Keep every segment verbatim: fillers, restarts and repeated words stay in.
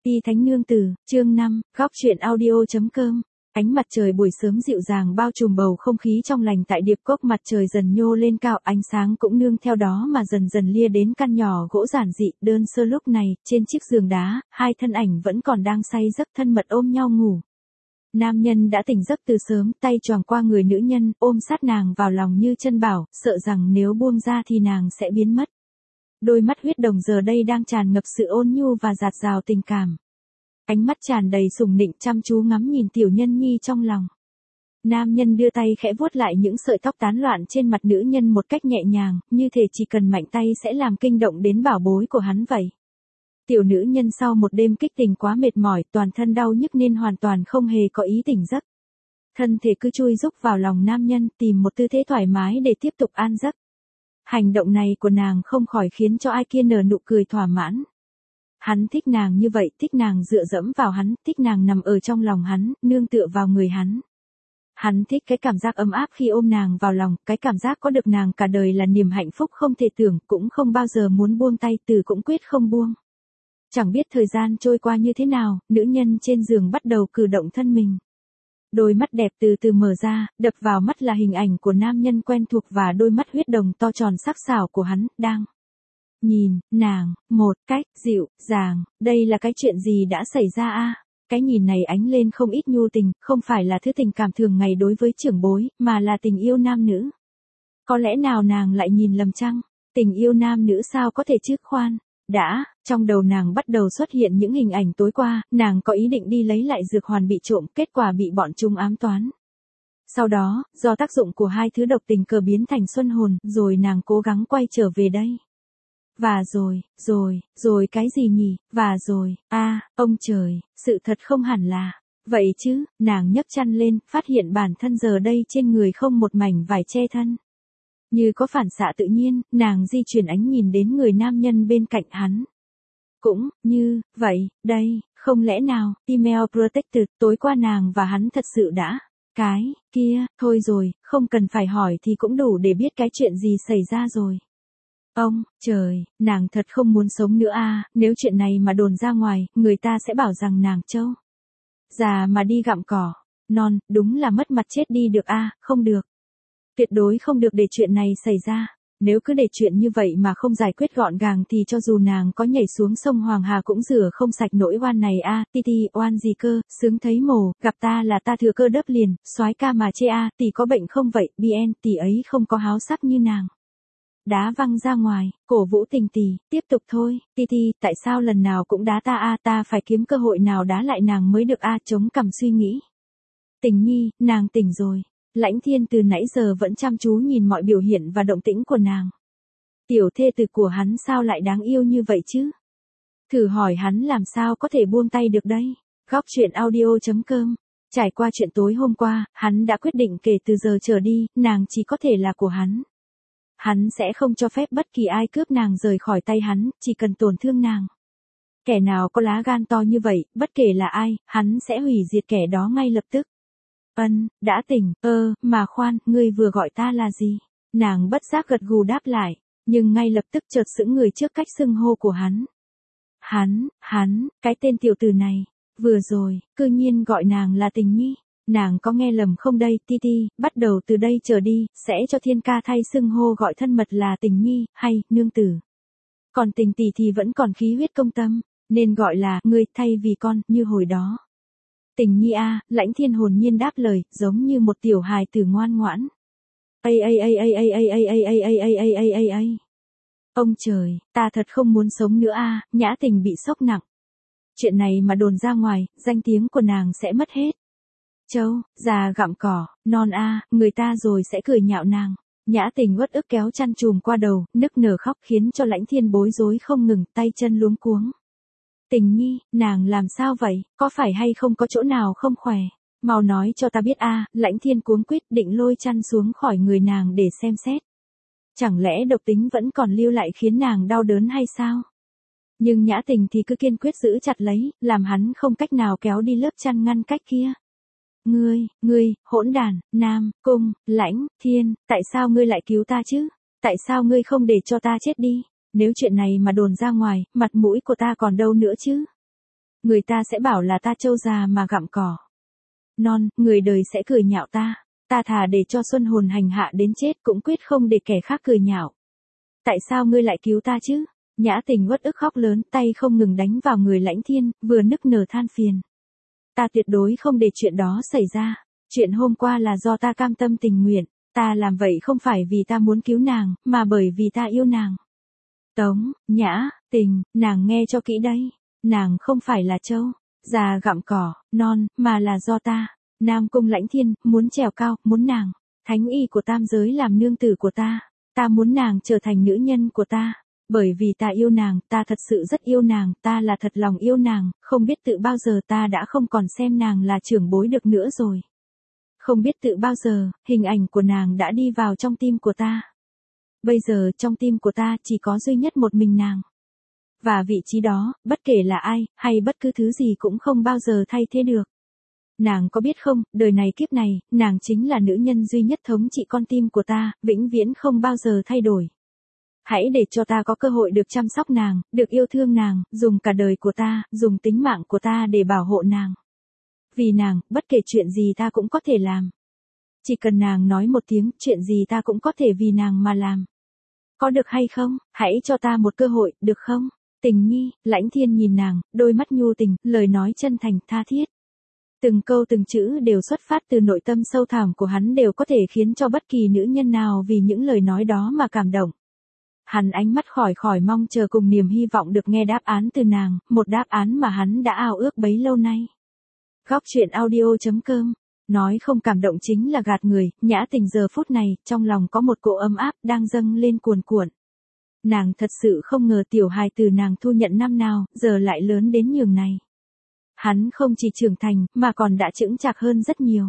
Ti Thánh Nương Tử, chương năm, góc truyện audio.com. Ánh mặt trời buổi sớm dịu dàng bao trùm bầu không khí trong lành tại điệp cốc, mặt trời dần nhô lên cao, ánh sáng cũng nương theo đó mà dần dần lia đến căn nhỏ gỗ giản dị, đơn sơ. Lúc này, trên chiếc giường đá, hai thân ảnh vẫn còn đang say giấc thân mật ôm nhau ngủ. Nam nhân đã tỉnh giấc từ sớm, tay choàng qua người nữ nhân, ôm sát nàng vào lòng như chân bảo, sợ rằng nếu buông ra thì nàng sẽ biến mất. Đôi mắt huyết đồng giờ đây đang tràn ngập sự ôn nhu và dạt dào tình cảm. Ánh mắt tràn đầy sủng nịnh chăm chú ngắm nhìn tiểu nhân nhi trong lòng. Nam nhân đưa tay khẽ vuốt lại những sợi tóc tán loạn trên mặt nữ nhân một cách nhẹ nhàng, như thể chỉ cần mạnh tay sẽ làm kinh động đến bảo bối của hắn vậy. Tiểu nữ nhân sau một đêm kích tình quá mệt mỏi, toàn thân đau nhức nên hoàn toàn không hề có ý tỉnh giấc. Thân thể cứ chui rúc vào lòng nam nhân, tìm một tư thế thoải mái để tiếp tục an giấc. Hành động này của nàng không khỏi khiến cho ai kia nở nụ cười thỏa mãn. Hắn thích nàng như vậy, thích nàng dựa dẫm vào hắn, thích nàng nằm ở trong lòng hắn, nương tựa vào người hắn. Hắn thích cái cảm giác ấm áp khi ôm nàng vào lòng, cái cảm giác có được nàng cả đời là niềm hạnh phúc không thể tưởng, cũng không bao giờ muốn buông tay, từ cũng quyết không buông. Chẳng biết thời gian trôi qua như thế nào, nữ nhân trên giường bắt đầu cử động thân mình. Đôi mắt đẹp từ từ mở ra, đập vào mắt là hình ảnh của nam nhân quen thuộc và đôi mắt huyết đồng to tròn sắc sảo của hắn, đang nhìn nàng một cách dịu dàng. Đây là cái chuyện gì đã xảy ra a? Cái nhìn này ánh lên không ít nhu tình, không phải là thứ tình cảm thường ngày đối với trưởng bối, mà là tình yêu nam nữ. Có lẽ nào nàng lại nhìn lầm chăng? Tình yêu nam nữ sao có thể chứ? Khoan đã, trong đầu nàng bắt đầu xuất hiện những hình ảnh tối qua, nàng có ý định đi lấy lại dược hoàn bị trộm, kết quả bị bọn chúng ám toán. Sau đó, do tác dụng của hai thứ độc tình cờ biến thành xuân hồn, rồi nàng cố gắng quay trở về đây. Và rồi, rồi, rồi cái gì nhỉ? Và rồi, a, ông trời, sự thật không hẳn là vậy chứ. Nàng nhấc chăn lên, phát hiện bản thân giờ đây trên người không một mảnh vải che thân. Như có phản xạ tự nhiên, nàng di chuyển ánh nhìn đến người nam nhân bên cạnh hắn. Cũng, như, vậy, đây, không lẽ nào, email protected, tối qua nàng và hắn thật sự đã, cái, kia, thôi rồi, không cần phải hỏi thì cũng đủ để biết cái chuyện gì xảy ra rồi. Ông, trời, nàng thật không muốn sống nữa a, nếu chuyện này mà đồn ra ngoài, người ta sẽ bảo rằng nàng trâu già mà đi gặm cỏ, non, đúng là mất mặt chết đi được a, không được. Tuyệt đối không được để chuyện này xảy ra. Nếu cứ để chuyện như vậy mà không giải quyết gọn gàng thì cho dù nàng có nhảy xuống sông Hoàng Hà cũng rửa không sạch nỗi oan này a. Ti ti, oan gì cơ, sướng thấy mồ, gặp ta là ta thừa cơ đớp liền, soái ca mà chê a, tỷ có bệnh không vậy, bn, tỷ ấy không có háo sắc như nàng. Đá văng ra ngoài, cổ vũ tình tỷ, tiếp tục thôi, ti ti, tại sao lần nào cũng đá ta a, ta phải kiếm cơ hội nào đá lại nàng mới được a, chống cằm suy nghĩ. Tình nhi, nàng tỉnh rồi. Lãnh Thiên từ nãy giờ vẫn chăm chú nhìn mọi biểu hiện và động tĩnh của nàng. Tiểu thê tử của hắn sao lại đáng yêu như vậy chứ? Thử hỏi hắn làm sao có thể buông tay được đây? Góc truyện audio.com. Trải qua chuyện tối hôm qua, hắn đã quyết định kể từ giờ trở đi, nàng chỉ có thể là của hắn. Hắn sẽ không cho phép bất kỳ ai cướp nàng rời khỏi tay hắn, chỉ cần tổn thương nàng. Kẻ nào có lá gan to như vậy, bất kể là ai, hắn sẽ hủy diệt kẻ đó ngay lập tức. Ân, đã tỉnh, ơ, mà khoan, ngươi vừa gọi ta là gì? Nàng bất giác gật gù đáp lại, nhưng ngay lập tức chợt sững người trước cách xưng hô của hắn. Hắn, hắn, cái tên tiểu tử này, vừa rồi, cư nhiên gọi nàng là tình nhi. Nàng có nghe lầm không đây, ti ti, bắt đầu từ đây trở đi, sẽ cho thiên ca thay xưng hô gọi thân mật là tình nhi, hay, nương tử. Còn tình tỷ thì vẫn còn khí huyết công tâm, nên gọi là, ngươi, thay vì con, như hồi đó. Tình nhi a, Lãnh Thiên hồn nhiên đáp lời, giống như một tiểu hài tử ngoan ngoãn. Ây ây ây ây ây ây ây ây ây ây ây ây ây ây ây. Ông trời, ta thật không muốn sống nữa a, Nhã Tình bị sốc nặng. Chuyện này mà đồn ra ngoài, danh tiếng của nàng sẽ mất hết. Châu, già gặm cỏ, non a, người ta rồi sẽ cười nhạo nàng. Nhã Tình uất ức kéo chăn chùm qua đầu, nức nở khóc khiến cho Lãnh Thiên bối rối không ngừng, tay chân luống cuống. Tình nhi, nàng làm sao vậy, có phải hay không có chỗ nào không khỏe? Mau nói cho ta biết a. Lãnh Thiên cuống quýt định lôi chăn xuống khỏi người nàng để xem xét. Chẳng lẽ độc tính vẫn còn lưu lại khiến nàng đau đớn hay sao? Nhưng Nhã Tình thì cứ kiên quyết giữ chặt lấy, làm hắn không cách nào kéo đi lớp chăn ngăn cách kia. Ngươi, ngươi, hỗn đàn, Nam, Cung, Lãnh, Thiên, tại sao ngươi lại cứu ta chứ? Tại sao ngươi không để cho ta chết đi? Nếu chuyện này mà đồn ra ngoài, mặt mũi của ta còn đâu nữa chứ? Người ta sẽ bảo là ta trâu già mà gặm cỏ non, người đời sẽ cười nhạo ta. Ta thà để cho Xuân hồn hành hạ đến chết cũng quyết không để kẻ khác cười nhạo. Tại sao ngươi lại cứu ta chứ? Nhã Tình uất ức khóc lớn, tay không ngừng đánh vào người Lãnh Thiên, vừa nức nở than phiền. Ta tuyệt đối không để chuyện đó xảy ra. Chuyện hôm qua là do ta cam tâm tình nguyện. Ta làm vậy không phải vì ta muốn cứu nàng, mà bởi vì ta yêu nàng. Tống, Nhã, Tình, nàng nghe cho kỹ đây. Nàng không phải là trâu, già gặm cỏ, non, mà là do ta. Nam Cung Lãnh Thiên, muốn trèo cao, muốn nàng. Thánh y của tam giới làm nương tử của ta. Ta muốn nàng trở thành nữ nhân của ta. Bởi vì ta yêu nàng, ta thật sự rất yêu nàng, ta là thật lòng yêu nàng, không biết tự bao giờ ta đã không còn xem nàng là trưởng bối được nữa rồi. Không biết tự bao giờ, hình ảnh của nàng đã đi vào trong tim của ta. Bây giờ trong tim của ta chỉ có duy nhất một mình nàng. Và vị trí đó, bất kể là ai, hay bất cứ thứ gì cũng không bao giờ thay thế được. Nàng có biết không, đời này kiếp này, nàng chính là nữ nhân duy nhất thống trị con tim của ta, vĩnh viễn không bao giờ thay đổi. Hãy để cho ta có cơ hội được chăm sóc nàng, được yêu thương nàng, dùng cả đời của ta, dùng tính mạng của ta để bảo hộ nàng. Vì nàng, bất kể chuyện gì ta cũng có thể làm. Chỉ cần nàng nói một tiếng, chuyện gì ta cũng có thể vì nàng mà làm. Có được hay không? Hãy cho ta một cơ hội, được không? Tình nhi, Lãnh Thiên nhìn nàng, đôi mắt nhu tình, lời nói chân thành, tha thiết. Từng câu từng chữ đều xuất phát từ nội tâm sâu thẳm của hắn, đều có thể khiến cho bất kỳ nữ nhân nào vì những lời nói đó mà cảm động. Hắn ánh mắt khỏi khỏi mong chờ cùng niềm hy vọng được nghe đáp án từ nàng, một đáp án mà hắn đã ao ước bấy lâu nay. Góc truyện audio chấm com. Nói không cảm động chính là gạt người. Nhã Tình giờ phút này, trong lòng có một cỗ ấm áp đang dâng lên cuồn cuộn. Nàng thật sự không ngờ tiểu hài từ nàng thu nhận năm nào, giờ lại lớn đến nhường này. Hắn không chỉ trưởng thành, mà còn đã chững chạc hơn rất nhiều.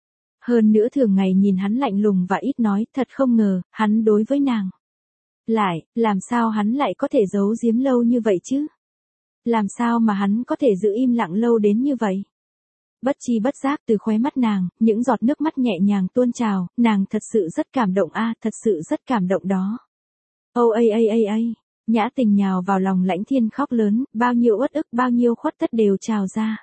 Hơn nữa thường ngày nhìn hắn lạnh lùng và ít nói, thật không ngờ, hắn đối với nàng. Lại, làm sao hắn lại có thể giấu giếm lâu như vậy chứ? Làm sao mà hắn có thể giữ im lặng lâu đến như vậy? Bất chi bất giác từ khóe mắt nàng, những giọt nước mắt nhẹ nhàng tuôn trào, nàng thật sự rất cảm động a, thật sự rất cảm động đó. Ô ây ây ây ây, Nhã Tình nhào vào lòng Lãnh Thiên khóc lớn, bao nhiêu uất ức, bao nhiêu khuất tất đều trào ra.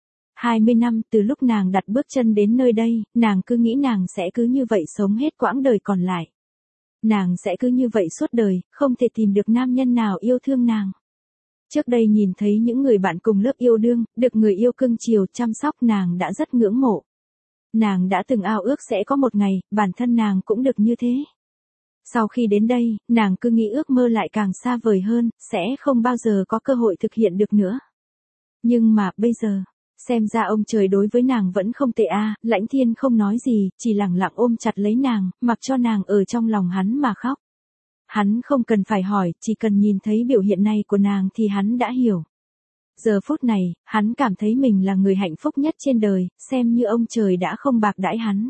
hai mươi năm từ lúc nàng đặt bước chân đến nơi đây, nàng cứ nghĩ nàng sẽ cứ như vậy sống hết quãng đời còn lại. Nàng sẽ cứ như vậy suốt đời, không thể tìm được nam nhân nào yêu thương nàng. Trước đây nhìn thấy những người bạn cùng lớp yêu đương, được người yêu cưng chiều chăm sóc, nàng đã rất ngưỡng mộ. Nàng đã từng ao ước sẽ có một ngày, bản thân nàng cũng được như thế. Sau khi đến đây, nàng cứ nghĩ ước mơ lại càng xa vời hơn, sẽ không bao giờ có cơ hội thực hiện được nữa. Nhưng mà, bây giờ, xem ra ông trời đối với nàng vẫn không tệ a. Lãnh Thiên không nói gì, chỉ lặng lặng ôm chặt lấy nàng, mặc cho nàng ở trong lòng hắn mà khóc. Hắn không cần phải hỏi, chỉ cần nhìn thấy biểu hiện này của nàng thì hắn đã hiểu. Giờ phút này, hắn cảm thấy mình là người hạnh phúc nhất trên đời, xem như ông trời đã không bạc đãi hắn.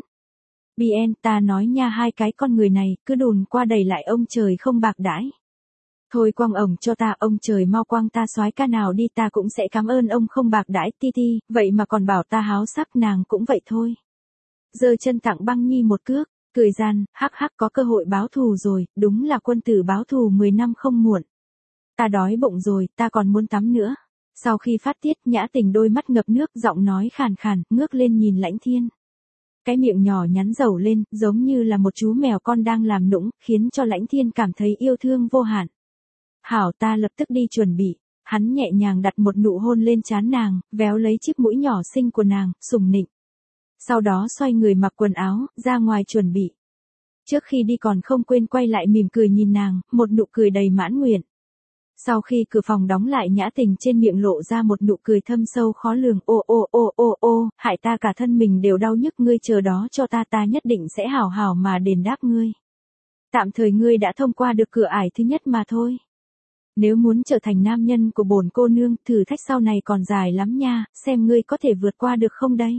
Bien, ta nói nha, hai cái con người này, cứ đùn qua đầy lại ông trời không bạc đãi. Thôi quăng ổng cho ta, ông trời mau quăng ta soái ca nào đi, ta cũng sẽ cảm ơn ông không bạc đãi. Ti ti, vậy mà còn bảo ta háo sắc, nàng cũng vậy thôi. Giơ chân tặng Băng Nhi một cước, cười gian, hắc hắc, có cơ hội báo thù rồi, đúng là quân tử báo thù mười năm không muộn. Ta đói bụng rồi, ta còn muốn tắm nữa. Sau khi phát tiết, Nhã Tình đôi mắt ngập nước, giọng nói khàn khàn, ngước lên nhìn Lãnh Thiên. Cái miệng nhỏ nhắn dầu lên, giống như là một chú mèo con đang làm nũng, khiến cho Lãnh Thiên cảm thấy yêu thương vô hạn. Hảo, ta lập tức đi chuẩn bị. Hắn nhẹ nhàng đặt một nụ hôn lên trán nàng, véo lấy chiếc mũi nhỏ xinh của nàng, sủng nịnh. Sau đó xoay người mặc quần áo, ra ngoài chuẩn bị. Trước khi đi còn không quên quay lại mỉm cười nhìn nàng, một nụ cười đầy mãn nguyện. Sau khi cửa phòng đóng lại, Nhã Tình trên miệng lộ ra một nụ cười thâm sâu khó lường. Ô ô ô ô ô, hại ta cả thân mình đều đau nhức, ngươi chờ đó cho ta, ta nhất định sẽ hảo hảo mà đền đáp ngươi. Tạm thời ngươi đã thông qua được cửa ải thứ nhất mà thôi. Nếu muốn trở thành nam nhân của bổn cô nương, thử thách sau này còn dài lắm nha, xem ngươi có thể vượt qua được không đây.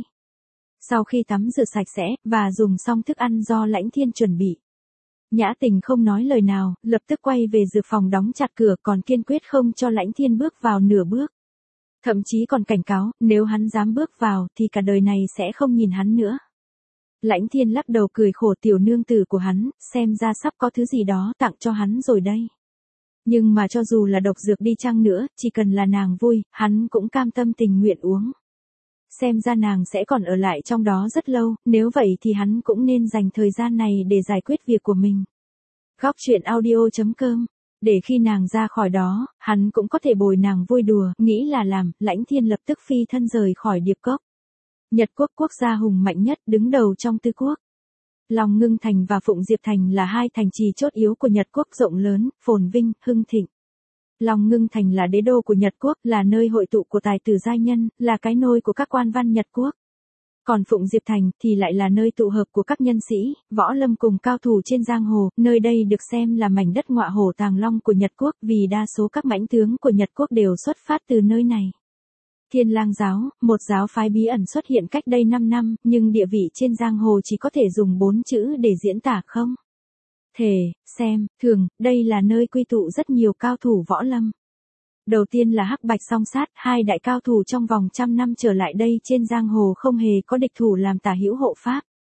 Sau khi tắm rửa sạch sẽ, và dùng xong thức ăn do Lãnh Thiên chuẩn bị, Nhã Tình không nói lời nào, lập tức quay về dược phòng đóng chặt cửa, còn kiên quyết không cho Lãnh Thiên bước vào nửa bước. Thậm chí còn cảnh cáo, nếu hắn dám bước vào, thì cả đời này sẽ không nhìn hắn nữa. Lãnh Thiên lắc đầu cười khổ, tiểu nương tử của hắn, xem ra sắp có thứ gì đó tặng cho hắn rồi đây. Nhưng mà cho dù là độc dược đi chăng nữa, chỉ cần là nàng vui, hắn cũng cam tâm tình nguyện uống. Xem ra nàng sẽ còn ở lại trong đó rất lâu, nếu vậy thì hắn cũng nên dành thời gian này để giải quyết việc của mình. Góc truyện audio chấm com. Để khi nàng ra khỏi đó, hắn cũng có thể bồi nàng vui đùa, nghĩ là làm, Lãnh Thiên lập tức phi thân rời khỏi Điệp Cốc. Nhật quốc quốc gia hùng mạnh nhất, đứng đầu trong tứ quốc. Long Ngưng Thành và Phụng Diệp Thành là hai thành trì chốt yếu của Nhật quốc rộng lớn, phồn vinh, hưng thịnh. Long Ngưng Thành là đế đô của Nhật quốc, là nơi hội tụ của tài tử giai nhân, là cái nôi của các quan văn Nhật quốc. Còn Phụng Diệp Thành thì lại là nơi tụ hợp của các nhân sĩ, võ lâm cùng cao thủ trên giang hồ, nơi đây được xem là mảnh đất ngọa hổ tàng long của Nhật quốc vì đa số các mãnh tướng của Nhật quốc đều xuất phát từ nơi này. Thiên Lang giáo, một giáo phái bí ẩn xuất hiện cách đây năm năm, nhưng địa vị trên giang hồ chỉ có thể dùng bốn chữ để diễn tả không. Thể, xem, thường, đây là nơi quy tụ rất nhiều cao thủ võ lâm. Đầu tiên là Hắc Bạch Song Sát, hai đại cao thủ trong vòng trăm năm trở lại đây trên giang hồ không hề có địch thủ làm tả hữu hộ pháp.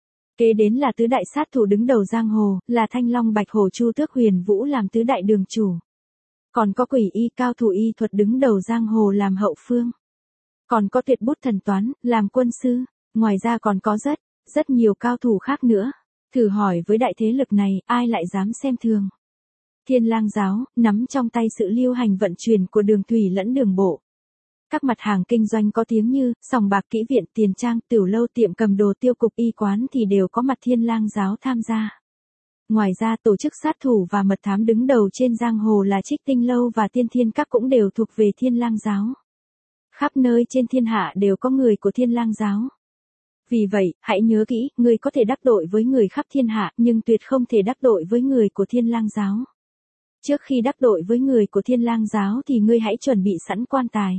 Kế đến là tứ đại sát thủ đứng đầu giang hồ, là Thanh Long Bạch Hổ Chu Tước Huyền Vũ làm tứ đại đường chủ. Còn có Quỷ Y cao thủ y thuật đứng đầu giang hồ làm hậu phương. Còn có Tuyệt Bút Thần Toán, làm quân sư. Ngoài ra còn có rất, rất nhiều cao thủ khác nữa. Thử hỏi với đại thế lực này, ai lại dám xem thường. Thiên Lang giáo, nắm trong tay sự lưu hành vận chuyển của đường thủy lẫn đường bộ. Các mặt hàng kinh doanh có tiếng như, sòng bạc kỹ viện, tiền trang, tiểu lâu, tiệm cầm đồ, tiêu cục, y quán thì đều có mặt Thiên Lang giáo tham gia. Ngoài ra tổ chức sát thủ và mật thám đứng đầu trên giang hồ là Trích Tinh Lâu và Tiên Thiên Các cũng đều thuộc về Thiên Lang giáo. Khắp nơi trên thiên hạ đều có người của Thiên Lang giáo. Vì vậy, hãy nhớ kỹ, người có thể đắc tội với người khắp thiên hạ, nhưng tuyệt không thể đắc tội với người của Thiên Lang giáo. Trước khi đắc tội với người của Thiên Lang giáo thì ngươi hãy chuẩn bị sẵn quan tài.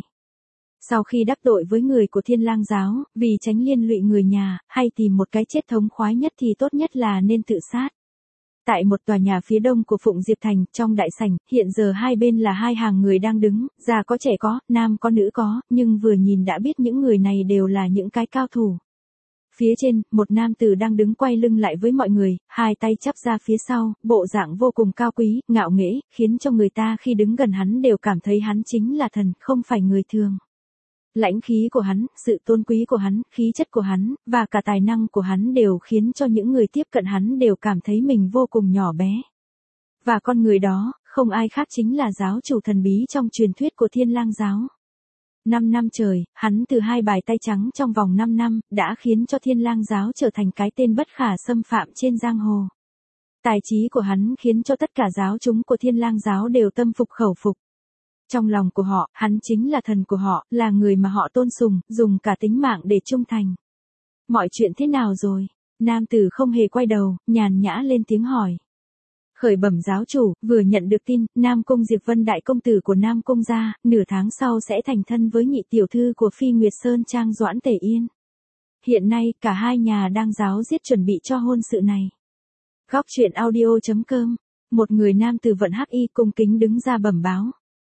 Sau khi đắc tội với người của Thiên Lang giáo, vì tránh liên lụy người nhà, hay tìm một cái chết thống khoái nhất thì tốt nhất là nên tự sát. Tại một tòa nhà phía đông của Phụng Diệp Thành, trong đại sảnh, hiện giờ hai bên là hai hàng người đang đứng, già có trẻ có, nam có nữ có, nhưng vừa nhìn đã biết những người này đều là những cái cao thủ. Phía trên, một nam tử đang đứng quay lưng lại với mọi người, hai tay chắp ra phía sau, bộ dạng vô cùng cao quý, ngạo nghễ, khiến cho người ta khi đứng gần hắn đều cảm thấy hắn chính là thần, không phải người thường. Lãnh khí của hắn, sự tôn quý của hắn, khí chất của hắn, và cả tài năng của hắn đều khiến cho những người tiếp cận hắn đều cảm thấy mình vô cùng nhỏ bé. Và con người đó, không ai khác chính là giáo chủ thần bí trong truyền thuyết của Thiên Lang giáo. Năm năm trời, hắn từ hai bài tay trắng trong vòng năm năm, đã khiến cho Thiên Lang giáo trở thành cái tên bất khả xâm phạm trên giang hồ. Tài trí của hắn khiến cho tất cả giáo chúng của Thiên Lang giáo đều tâm phục khẩu phục. Trong lòng của họ, hắn chính là thần của họ, là người mà họ tôn sùng, dùng cả tính mạng để trung thành. Mọi chuyện thế nào rồi? Nam tử không hề quay đầu, nhàn nhã lên tiếng hỏi. Khởi bẩm giáo chủ, vừa nhận được tin, Nam Cung Diệp Vân đại công tử của Nam Cung gia, nửa tháng sau sẽ thành thân với nhị tiểu thư của Phi Nguyệt Sơn Trang Doãn Tể Yên. Hiện nay, cả hai nhà đang ráo riết chuẩn bị cho hôn sự này. Góc truyện audio chấm com. Một người nam tử vận hắc y cung kính đứng ra bẩm báo.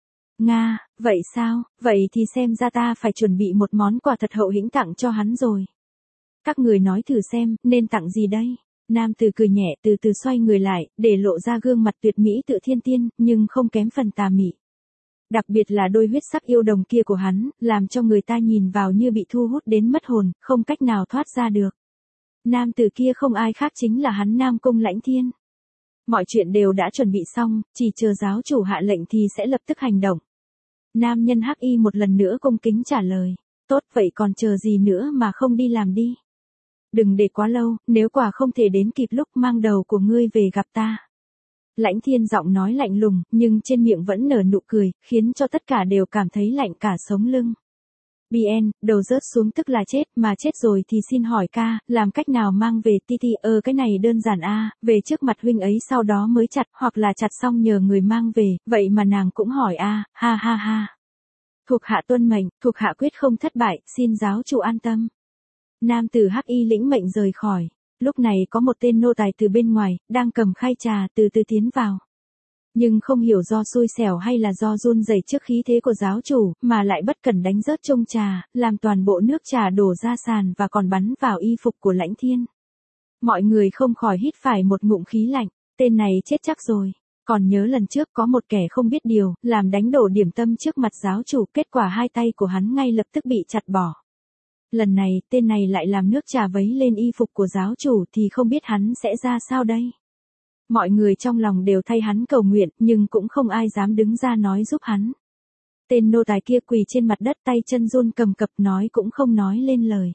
Nga, vậy sao, vậy thì xem ra ta phải chuẩn bị một món quà thật hậu hĩnh tặng cho hắn rồi. Các người nói thử xem, nên tặng gì đây? Nam tử cười nhẹ từ từ xoay người lại, để lộ ra gương mặt tuyệt mỹ tự thiên tiên, nhưng không kém phần tà mị. Đặc biệt là đôi huyết sắc yêu đồng kia của hắn, làm cho người ta nhìn vào như bị thu hút đến mất hồn, không cách nào thoát ra được. Nam tử kia không ai khác chính là hắn Nam Cung Lãnh Thiên. Mọi chuyện đều đã chuẩn bị xong, chỉ chờ giáo chủ hạ lệnh thì sẽ lập tức hành động. Nam nhân hắc y một lần nữa cung kính trả lời. Tốt vậy còn chờ gì nữa mà không đi làm đi. Đừng để quá lâu, nếu quả không thể đến kịp lúc mang đầu của ngươi về gặp ta. Lãnh Thiên giọng nói lạnh lùng, nhưng trên miệng vẫn nở nụ cười, khiến cho tất cả đều cảm thấy lạnh cả sống lưng. bê en, đầu rớt xuống tức là chết, mà chết rồi thì xin hỏi ca, làm cách nào mang về ti ti, ơ cái này đơn giản a, về trước mặt huynh ấy sau đó mới chặt, hoặc là chặt xong nhờ người mang về, vậy mà nàng cũng hỏi a, ha ha ha. Thuộc hạ tuân mệnh, thuộc hạ quyết không thất bại, xin giáo chủ an tâm. Nam tử hắc y lĩnh mệnh rời khỏi. Lúc này có một tên nô tài từ bên ngoài, đang cầm khay trà từ từ tiến vào. Nhưng không hiểu do xui xẻo hay là do run rẩy trước khí thế của giáo chủ, mà lại bất cẩn đánh rớt chung trà, làm toàn bộ nước trà đổ ra sàn và còn bắn vào y phục của Lãnh Thiên. Mọi người không khỏi hít phải một ngụm khí lạnh, tên này chết chắc rồi. Còn nhớ lần trước có một kẻ không biết điều, làm đánh đổ điểm tâm trước mặt giáo chủ, kết quả hai tay của hắn ngay lập tức bị chặt bỏ. Lần này, tên này lại làm nước trà vấy lên y phục của giáo chủ thì không biết hắn sẽ ra sao đây. Mọi người trong lòng đều thay hắn cầu nguyện, nhưng cũng không ai dám đứng ra nói giúp hắn. Tên nô tài kia quỳ trên mặt đất, tay chân run cầm cập, nói cũng không nói lên lời.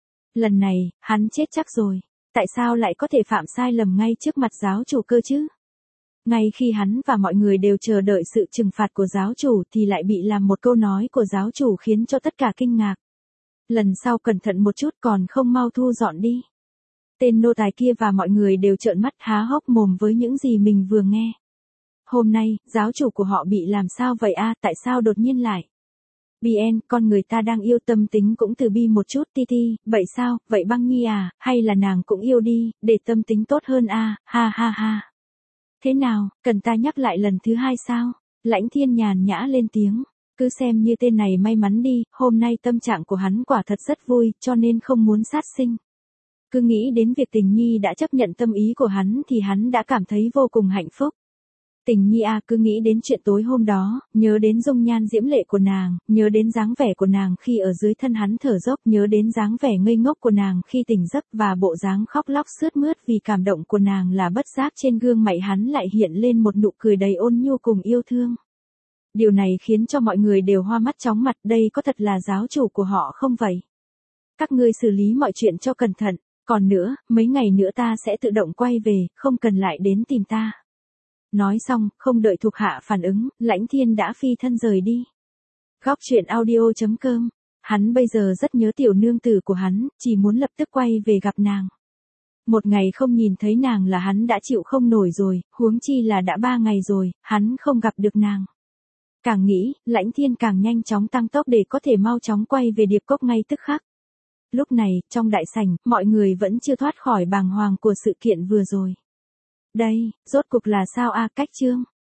Lần này, hắn chết chắc rồi. Tại sao lại có thể phạm sai lầm ngay trước mặt giáo chủ cơ chứ? Ngay khi hắn và mọi người đều chờ đợi sự trừng phạt của giáo chủ thì lại bị làm một câu nói của giáo chủ khiến cho tất cả kinh ngạc. Lần sau cẩn thận một chút, còn không mau thu dọn đi. Tên nô tài kia và mọi người đều trợn mắt há hốc mồm với những gì mình vừa nghe. Hôm nay, giáo chủ của họ bị làm sao vậy a? Tại sao đột nhiên lại? Bien, con người ta đang yêu, tâm tính cũng từ bi một chút ti ti, vậy sao, vậy Băng Nhi à, hay là nàng cũng yêu đi, để tâm tính tốt hơn a, ha ha ha. Thế nào, cần ta nhắc lại lần thứ hai sao? Lãnh Thiên nhàn nhã lên tiếng. Cứ xem như tên này may mắn đi, hôm nay tâm trạng của hắn quả thật rất vui, cho nên không muốn sát sinh. Cứ nghĩ đến việc Tình Nhi đã chấp nhận tâm ý của hắn thì hắn đã cảm thấy vô cùng hạnh phúc. Tình Nhi à, cứ nghĩ đến chuyện tối hôm đó, nhớ đến dung nhan diễm lệ của nàng, nhớ đến dáng vẻ của nàng khi ở dưới thân hắn thở dốc, nhớ đến dáng vẻ ngây ngốc của nàng khi tỉnh giấc và bộ dáng khóc lóc sướt mướt vì cảm động của nàng, là bất giác trên gương mặt hắn lại hiện lên một nụ cười đầy ôn nhu cùng yêu thương. Điều này khiến cho mọi người đều hoa mắt chóng mặt, đây có thật là giáo chủ của họ không vậy? Các ngươi xử lý mọi chuyện cho cẩn thận, còn nữa, mấy ngày nữa ta sẽ tự động quay về, không cần lại đến tìm ta. Nói xong, không đợi thuộc hạ phản ứng, Lãnh Thiên đã phi thân rời đi. Góc truyện audio chấm com. Hắn bây giờ rất nhớ tiểu nương tử của hắn, chỉ muốn lập tức quay về gặp nàng. Một ngày không nhìn thấy nàng là hắn đã chịu không nổi rồi, huống chi là đã ba ngày rồi, hắn không gặp được nàng. Càng nghĩ, Lãnh Thiên càng nhanh chóng tăng tốc để có thể mau chóng quay về Điệp Cốc ngay tức khắc. Lúc này, trong đại sảnh, mọi người vẫn chưa thoát khỏi bàng hoàng của sự kiện vừa rồi. Đây, rốt cuộc là sao a? Cách chương